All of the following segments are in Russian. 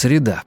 Среда.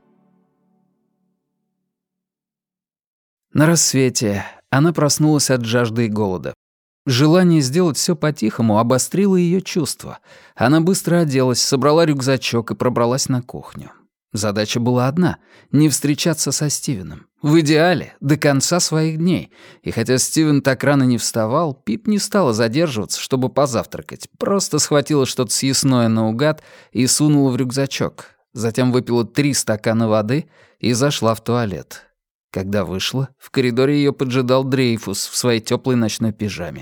На рассвете она проснулась от жажды и голода. Желание сделать все по-тихому обострило ее чувства. Она быстро оделась, собрала рюкзачок и пробралась на кухню. Задача была одна — не встречаться со Стивеном. В идеале, до конца своих дней. И хотя Стивен так рано не вставал, Пип не стала задерживаться, чтобы позавтракать. Просто схватила что-то съестное наугад и сунула в рюкзачок. Затем выпила 3 стакана воды и зашла в туалет. Когда вышла, в коридоре ее поджидал Дрейфус в своей теплой ночной пижаме.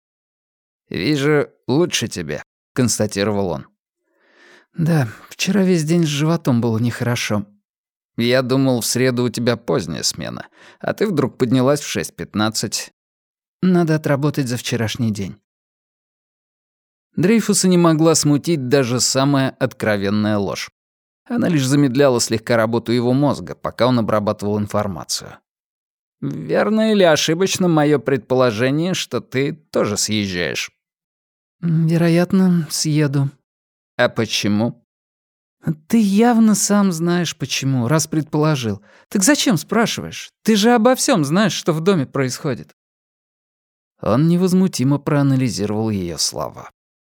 «Вижу, лучше тебе», — констатировал он. «Да, вчера весь день с животом было нехорошо. Я думал, в среду у тебя поздняя смена, а ты вдруг поднялась в 6:15. Надо отработать за вчерашний день». Дрейфуса не могла смутить даже самая откровенная ложь. Она лишь замедляла слегка работу его мозга, пока он обрабатывал информацию. «Верно или ошибочно мое предположение, что ты тоже съезжаешь?» «Вероятно, съеду». «А почему?» «Ты явно сам знаешь, почему, раз предположил. Так зачем спрашиваешь? Ты же обо всем знаешь, что в доме происходит». Он невозмутимо проанализировал ее слова.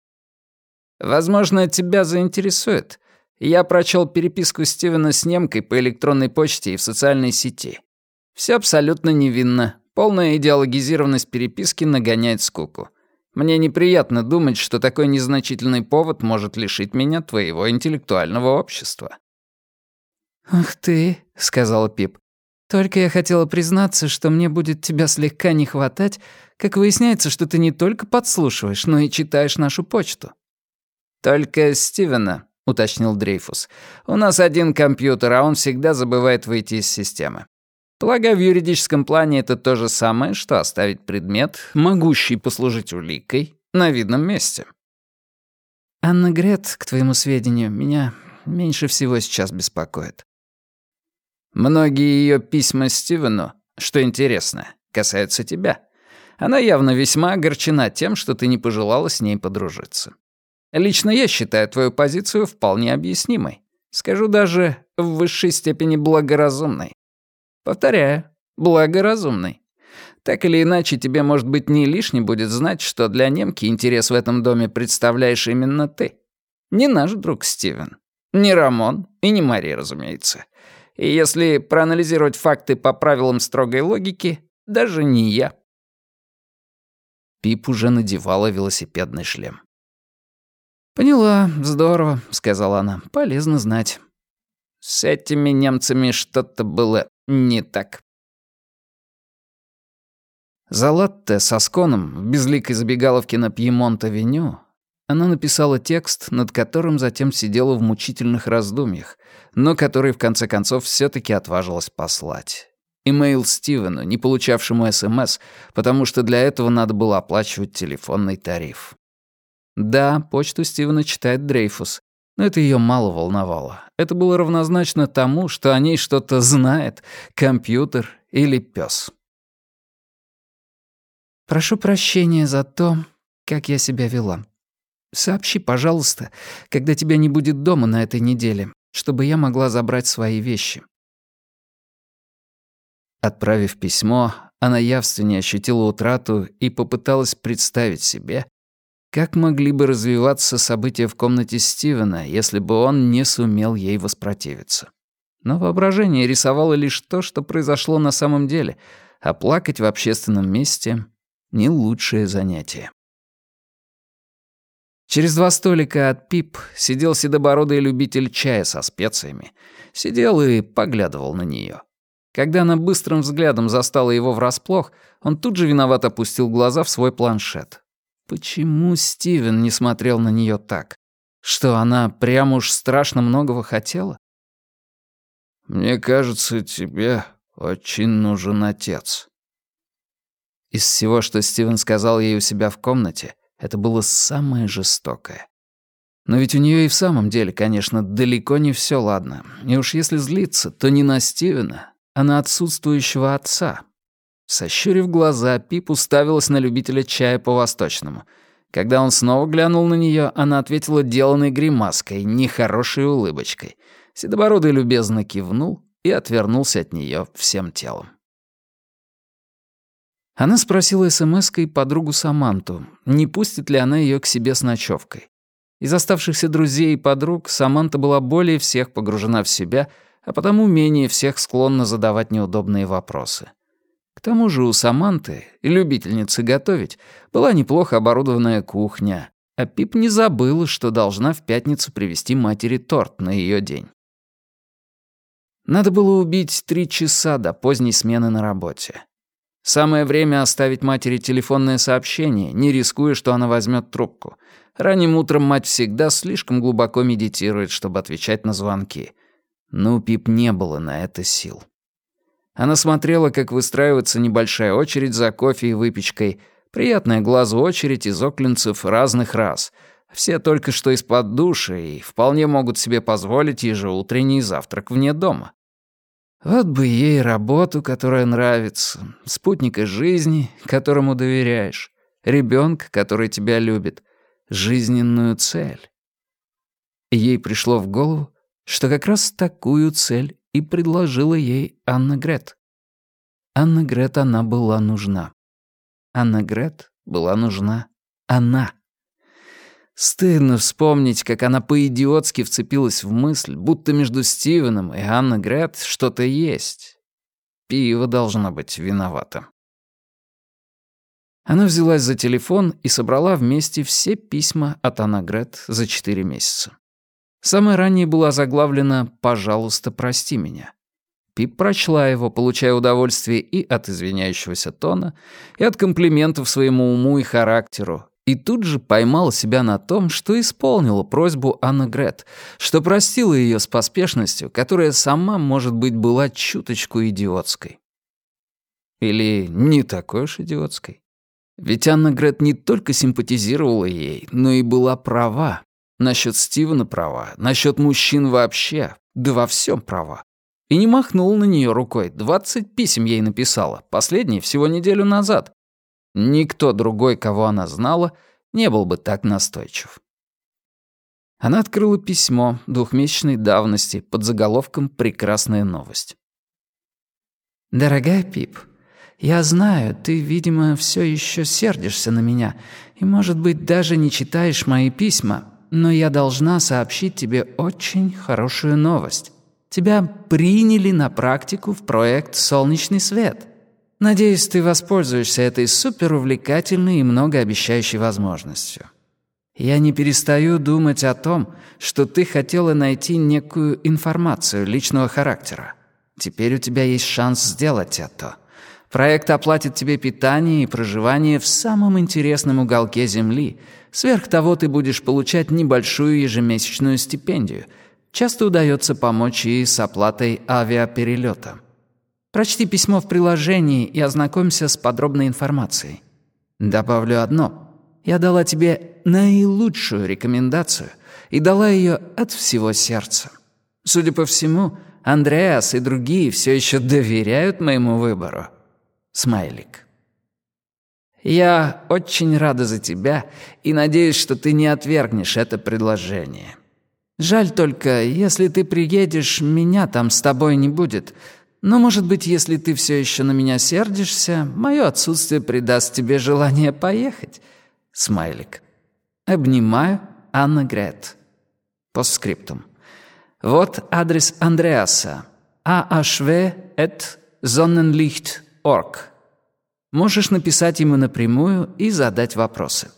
«Возможно, тебя заинтересует. Я прочел переписку Стивена с немкой по электронной почте и в социальной сети. Все абсолютно невинно. Полная идеологизированность переписки нагоняет скуку. Мне неприятно думать, что такой незначительный повод может лишить меня твоего интеллектуального общества». «Ах ты», — сказала Пип. «Только я хотела признаться, что мне будет тебя слегка не хватать, как выясняется, что ты не только подслушиваешь, но и читаешь нашу почту». «Только Стивена», — уточнил Дрейфус. «У нас один компьютер, а он всегда забывает выйти из системы. Полагаю, в юридическом плане это то же самое, что оставить предмет, могущий послужить уликой, на видном месте». «Анна Грет, к твоему сведению, меня меньше всего сейчас беспокоит». «Многие ее письма Стивену, что интересно, касаются тебя. Она явно весьма огорчена тем, что ты не пожелала с ней подружиться. Лично я считаю твою позицию вполне объяснимой. Скажу даже, в высшей степени благоразумной. Повторяю, благоразумной. Так или иначе, тебе, может быть, не лишне будет знать, что для немки интерес в этом доме представляешь именно ты. Не наш друг Стивен, не Рамон и не Мари, разумеется. И если проанализировать факты по правилам строгой логики, даже не я». Пип уже надевала велосипедный шлем. «Поняла, здорово», — сказала она. «Полезно знать». «С этими немцами что-то было не так». За латте со сконом в безликой забегаловке на Пьемонт-авеню она написала текст, над которым затем сидела в мучительных раздумьях, но который в конце концов всё-таки отважилась послать. Имейл Стивену, не получавшему СМС, потому что для этого надо было оплачивать телефонный тариф. Да, почту Стивена читает Дрейфус, но это её мало волновало. Это было равнозначно тому, что о ней что-то знает компьютер или пёс. «Прошу прощения за то, как я себя вела. Сообщи, пожалуйста, когда тебя не будет дома на этой неделе, чтобы я могла забрать свои вещи». Отправив письмо, она явственнее ощутила утрату и попыталась представить себе, как могли бы развиваться события в комнате Стивена, если бы он не сумел ей воспротивиться. Но воображение рисовало лишь то, что произошло на самом деле, а плакать в общественном месте — не лучшее занятие. Через 2 столика от Пип сидел седобородый любитель чая со специями. Сидел и поглядывал на неё. Когда она быстрым взглядом застала его врасплох, он тут же виновато опустил глаза в свой планшет. Почему Стивен не смотрел на неё так? Что, она прям уж страшно многого хотела? «Мне кажется, тебе очень нужен отец». Из всего, что Стивен сказал ей у себя в комнате, это было самое жестокое. Но ведь у неё и в самом деле, конечно, далеко не всё ладно. И уж если злиться, то не на Стивена, а на отсутствующего отца. Сощурив глаза, Пип уставилась на любителя чая по-восточному. Когда он снова глянул на нее, она ответила деланной гримаской, нехорошей улыбочкой. Седобородый любезно кивнул и отвернулся от нее всем телом. Она спросила смс-кой подругу Саманту, не пустит ли она ее к себе с ночевкой. Из оставшихся друзей и подруг Саманта была более всех погружена в себя, а потому менее всех склонна задавать неудобные вопросы. К тому же у Саманты, любительницы готовить, была неплохо оборудованная кухня, а Пип не забыла, что должна в пятницу привезти матери торт на ее день. Надо было убить 3 часа до поздней смены на работе. Самое время оставить матери телефонное сообщение, не рискуя, что она возьмет трубку. Ранним утром мать всегда слишком глубоко медитирует, чтобы отвечать на звонки. Но у Пип не было на это сил. Она смотрела, как выстраивается небольшая очередь за кофе и выпечкой, приятная глазу очередь из оклендцев разных рас. Все только что из-под душа и вполне могут себе позволить ежеутренний завтрак вне дома. Вот бы ей работу, которая нравится, спутника жизни, которому доверяешь, ребенка, который тебя любит, жизненную цель. И ей пришло в голову, что как раз такую цель и предложила ей Анна Грет. Анна Грет она была нужна. Анна Грет была нужна она. Стыдно вспомнить, как она по-идиотски вцепилась в мысль, будто между Стивеном и Анной Грет что-то есть. Пиво должно быть виновато. Она взялась за телефон и собрала вместе все письма от Анны Грет за 4 месяца. Самое раннее было заглавлено «Пожалуйста, прости меня». Пип прочла его, получая удовольствие и от извиняющегося тона, и от комплиментов своему уму и характеру, и тут же поймала себя на том, что исполнила просьбу Анны Грет, что простила ее с поспешностью, которая сама, может быть, была чуточку идиотской. Или не такой уж идиотской. Ведь Анна Грет не только симпатизировала ей, но и была права. Насчет Стивена права, насчет мужчин вообще, да во всем права. И не махнула на нее рукой, 20 писем ей написала, последние всего неделю назад. Никто другой, кого она знала, не был бы так настойчив. Она открыла письмо 2-месячной давности под заголовком «Прекрасная новость». «Дорогая Пип, я знаю, ты, видимо, все еще сердишься на меня и, может быть, даже не читаешь мои письма, но я должна сообщить тебе очень хорошую новость. Тебя приняли на практику в проект «Солнечный свет». Надеюсь, ты воспользуешься этой суперувлекательной и многообещающей возможностью. Я не перестаю думать о том, что ты хотела найти некую информацию личного характера. Теперь у тебя есть шанс сделать это. Проект оплатит тебе питание и проживание в самом интересном уголке Земли. Сверх того, ты будешь получать небольшую ежемесячную стипендию. Часто удается помочь и с оплатой авиаперелета. Прочти письмо в приложении и ознакомься с подробной информацией. Добавлю одно. Я дала тебе наилучшую рекомендацию и дала ее от всего сердца. Судя по всему, Андреас и другие все еще доверяют моему выбору. Смайлик. Я очень рада за тебя и надеюсь, что ты не отвергнешь это предложение. Жаль только, если ты приедешь, меня там с тобой не будет. Но, может быть, если ты все еще на меня сердишься, мое отсутствие придаст тебе желание поехать. Смайлик. Обнимаю, Анна Грет. Постскриптум. Вот адрес Андреаса. ahv@sonnenlicht.org. Можешь написать ему напрямую и задать вопросы.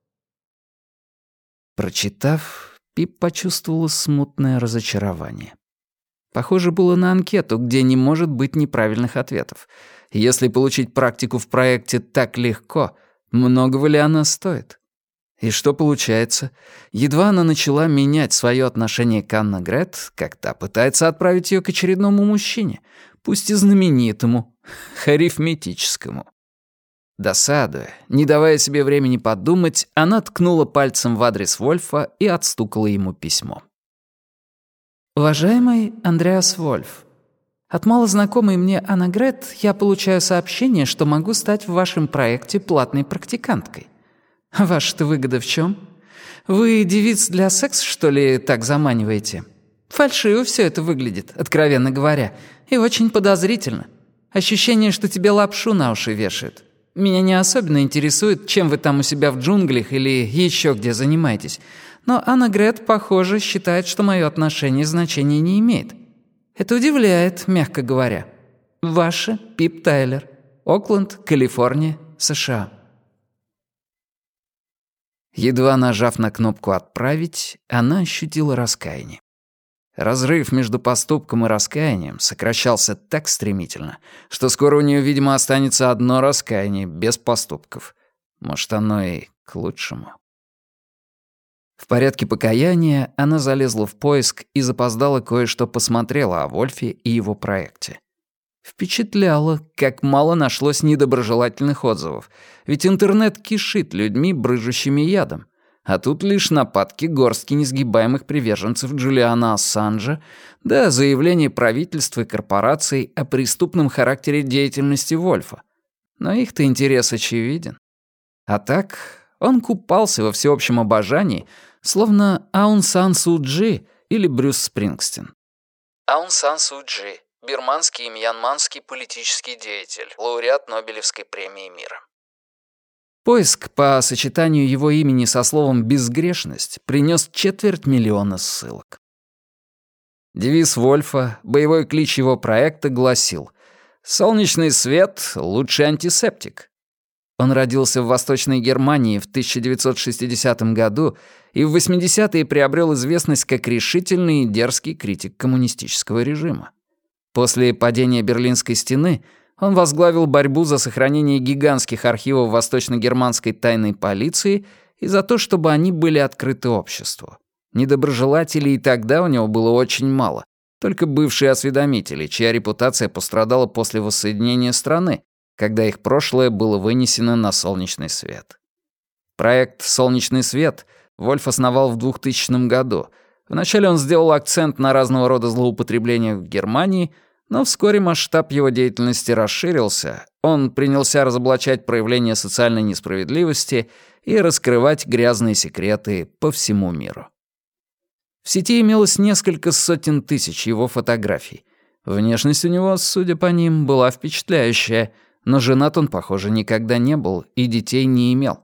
Прочитав, Пип почувствовала смутное разочарование. Похоже было на анкету, где не может быть неправильных ответов. Если получить практику в проекте так легко, многого ли она стоит? И что получается? Едва она начала менять свое отношение к Анне Грет, как та пытается отправить ее к очередному мужчине, пусть и знаменитому, арифметическому. Досадуя, не давая себе времени подумать, она ткнула пальцем в адрес Вольфа и отстукала ему письмо. Уважаемый Андреас Вольф, от малознакомой мне Анны Грет я получаю сообщение, что могу стать в вашем проекте платной практиканткой. Ваша-то выгода в чем? Вы девиц для секса, что ли, так заманиваете? Фальшиво все это выглядит, откровенно говоря, и очень подозрительно. Ощущение, что тебе лапшу на уши вешают. Меня не особенно интересует, чем вы там у себя в джунглях или еще где занимаетесь, но Анна Грет, похоже, считает, что мое отношение значения не имеет. Это удивляет, мягко говоря. Ваша Пип Тайлер. Окленд, Калифорния, США. Едва нажав на кнопку «Отправить», она ощутила раскаяние. Разрыв между поступком и раскаянием сокращался так стремительно, что скоро у нее, видимо, останется одно раскаяние без поступков. Может, оно и к лучшему. В порядке покаяния она залезла в поиск и запоздала кое-что посмотрела о Вольфе и его проекте. Впечатляло, как мало нашлось недоброжелательных отзывов, ведь интернет кишит людьми, брыжущими ядом. А тут лишь нападки горстки несгибаемых приверженцев Джулиана Ассанжа, да заявления правительства и корпораций о преступном характере деятельности Вольфа. Но их-то интерес очевиден. А так, он купался во всеобщем обожании, словно Аун Сан Су Чжи или Брюс Спрингстин. Аун Сан Су Чжи, бирманский и мьянманский политический деятель, лауреат Нобелевской премии мира. Поиск по сочетанию его имени со словом «безгрешность» принес 250 000 ссылок. Девиз Вольфа, боевой клич его проекта гласил «Солнечный свет — лучший антисептик». Он родился в Восточной Германии в 1960 году и в 80-е приобрел известность как решительный и дерзкий критик коммунистического режима. После падения Берлинской стены он возглавил борьбу за сохранение гигантских архивов восточно-германской тайной полиции и за то, чтобы они были открыты обществу. Недоброжелателей и тогда у него было очень мало, только бывшие осведомители, чья репутация пострадала после воссоединения страны, когда их прошлое было вынесено на солнечный свет. Проект «Солнечный свет» Вольф основал в 2000 году. Вначале он сделал акцент на разного рода злоупотреблениях в Германии, но вскоре масштаб его деятельности расширился, он принялся разоблачать проявления социальной несправедливости и раскрывать грязные секреты по всему миру. В сети имелось несколько сотен тысяч его фотографий. Внешность у него, судя по ним, была впечатляющая, но женат он, похоже, никогда не был и детей не имел.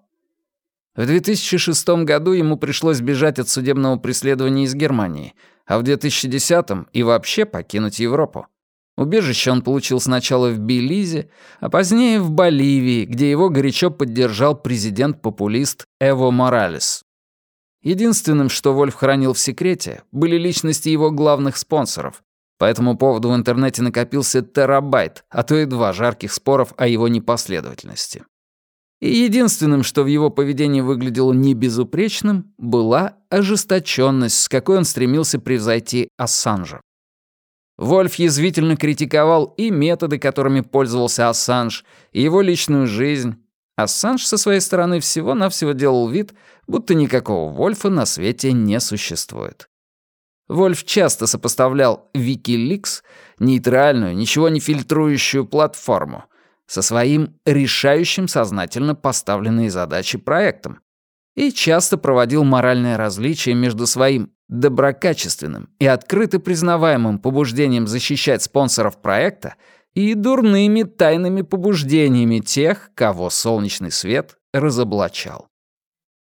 В 2006 году ему пришлось бежать от судебного преследования из Германии, а в 2010 и вообще покинуть Европу. Убежище он получил сначала в Белизе, а позднее в Боливии, где его горячо поддержал президент-популист Эво Моралес. Единственным, что Вольф хранил в секрете, были личности его главных спонсоров. По этому поводу в интернете накопился терабайт, а то и 2 жарких споров о его непоследовательности. И единственным, что в его поведении выглядело небезупречным, была ожесточенность, с какой он стремился превзойти Ассанжа. Вольф язвительно критиковал и методы, которыми пользовался Ассанж, и его личную жизнь. Ассанж со своей стороны всего-навсего делал вид, будто никакого Вольфа на свете не существует. Вольф часто сопоставлял Wikileaks, нейтральную, ничего не фильтрующую платформу, со своим решающим сознательно поставленные задачи проектом и часто проводил моральное различие между своим доброкачественным и открыто признаваемым побуждением защищать спонсоров проекта и дурными тайными побуждениями тех, кого солнечный свет разоблачал.